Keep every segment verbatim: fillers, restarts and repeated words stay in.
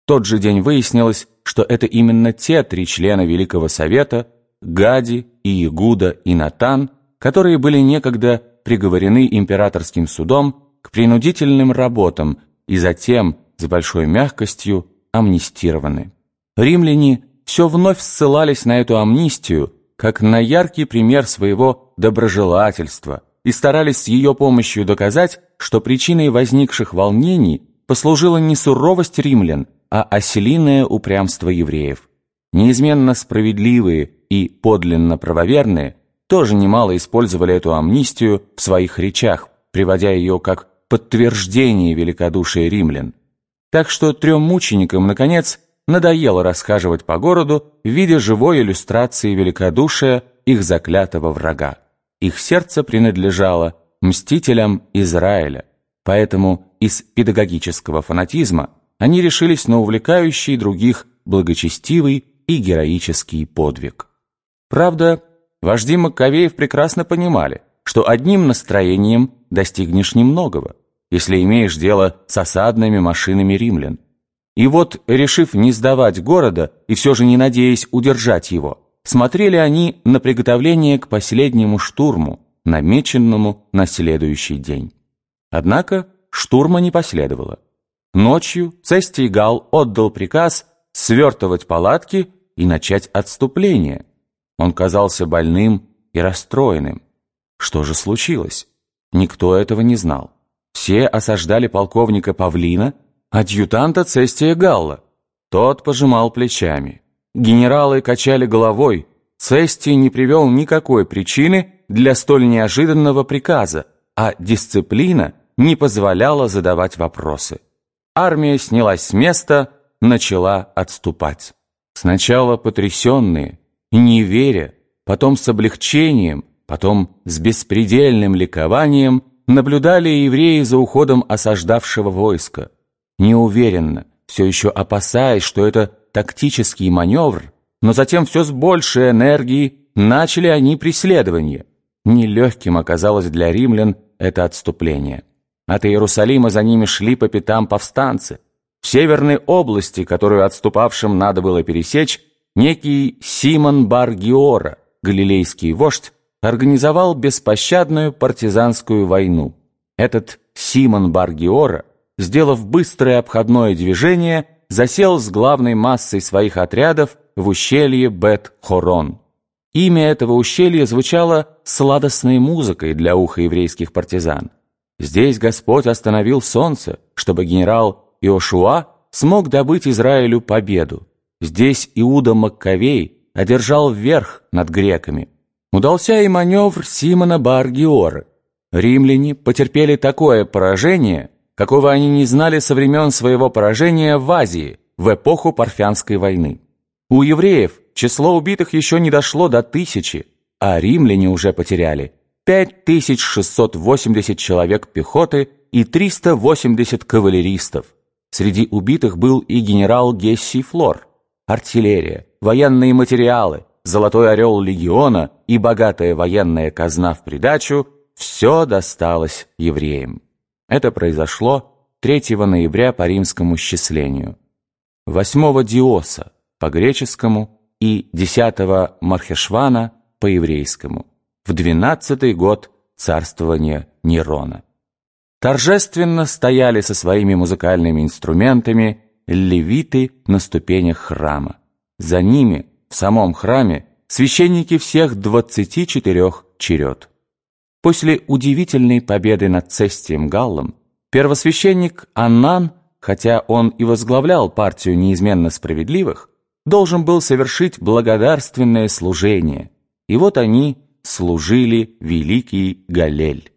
тот же день выяснилось, что это именно те три члена Великого Совета, Гади, Иегуда и Натан, которые были некогда приговорены императорским судом к принудительным работам и затем, с большой мягкостью, амнистированы. Римляне все вновь ссылались на эту амнистию, как на яркий пример своего доброжелательства, и старались с ее помощью доказать, что причиной возникших волнений послужила не суровость римлян, а ослиное упрямство евреев. Неизменно справедливые и подлинно правоверные тоже немало использовали эту амнистию в своих речах, приводя ее как подтверждение великодушия римлян. Так что трем мученикам, наконец, надоело расхаживать по городу в виде живой иллюстрации великодушия их заклятого врага. Их сердце принадлежало мстителям Израиля, поэтому из педагогического фанатизма они решились на увлекающий других благочестивый и героический подвиг. Правда, вожди Маккавеев прекрасно понимали, что одним настроением достигнешь немногого, если имеешь дело с осадными машинами римлян. И вот, решив не сдавать города и все же не надеясь удержать его, смотрели они на приготовление к последнему штурму, намеченному на следующий день. Однако штурма не последовало. Ночью Цестий Галл отдал приказ свертывать палатки и начать отступление. Он казался больным и расстроенным. Что же случилось? Никто этого не знал. Все осаждали полковника Павлина, адъютанта Цестия Галла. Тот пожимал плечами. Генералы качали головой. Цестий не привел никакой причины для столь неожиданного приказа, а дисциплина не позволяла задавать вопросы. Армия снялась с места, начала отступать. Сначала потрясенные, не веря, потом с облегчением, потом с беспредельным ликованием наблюдали евреи за уходом осаждавшего войска. Неуверенно, все еще опасаясь, что это тактический маневр, но затем все с большей энергией начали они преследование. Нелегким оказалось для римлян это отступление. От Иерусалима за ними шли по пятам повстанцы. В северной области, которую отступавшим надо было пересечь, некий Симон бар-Гиора, галилейский вождь, организовал беспощадную партизанскую войну. Этот Симон бар-Гиора, сделав быстрое обходное движение, засел с главной массой своих отрядов в ущелье Бет-Хорон. Имя этого ущелья звучало сладостной музыкой для уха еврейских партизан. Здесь Господь остановил солнце, чтобы генерал Иошуа смог добыть Израилю победу. Здесь Иуда Маккавей одержал верх над греками. Удался и маневр Симона бар-Гиоры. Римляне потерпели такое поражение, какого они не знали со времен своего поражения в Азии в эпоху Парфянской войны. У евреев число убитых еще не дошло до тысячи, а римляне уже потеряли пять тысяч шестьсот восемьдесят человек пехоты и триста восемьдесят кавалеристов. Среди убитых был и генерал Гессий Флор. Артиллерия, военные материалы, золотой орел легиона и богатая военная казна в придачу – все досталось евреям. Это произошло третьего ноября по римскому счислению, восьмого Диоса по греческому и десятого Мархешвана по еврейскому, в двенадцатый год царствования Нерона. Торжественно стояли со своими музыкальными инструментами левиты на ступенях храма. За ними, в самом храме, священники всех двадцати четырех черед. После удивительной победы над Цестием Галлом первосвященник Аннан, хотя он и возглавлял партию неизменно справедливых, должен был совершить благодарственное служение. И вот они служили великий Галлель.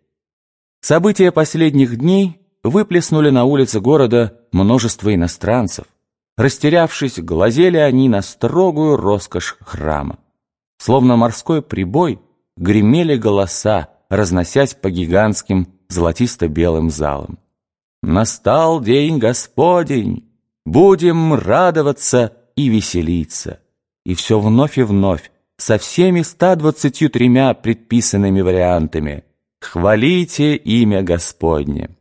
События последних дней выплеснули на улицы города множество иностранцев. Растерявшись, глазели они на строгую роскошь храма. Словно морской прибой гремели голоса, разносясь по гигантским золотисто-белым залам. «Настал день Господень! Будем радоваться и веселиться!» И все вновь и вновь, со всеми ста двадцатью тремя предписанными вариантами «Хвалите имя Господне».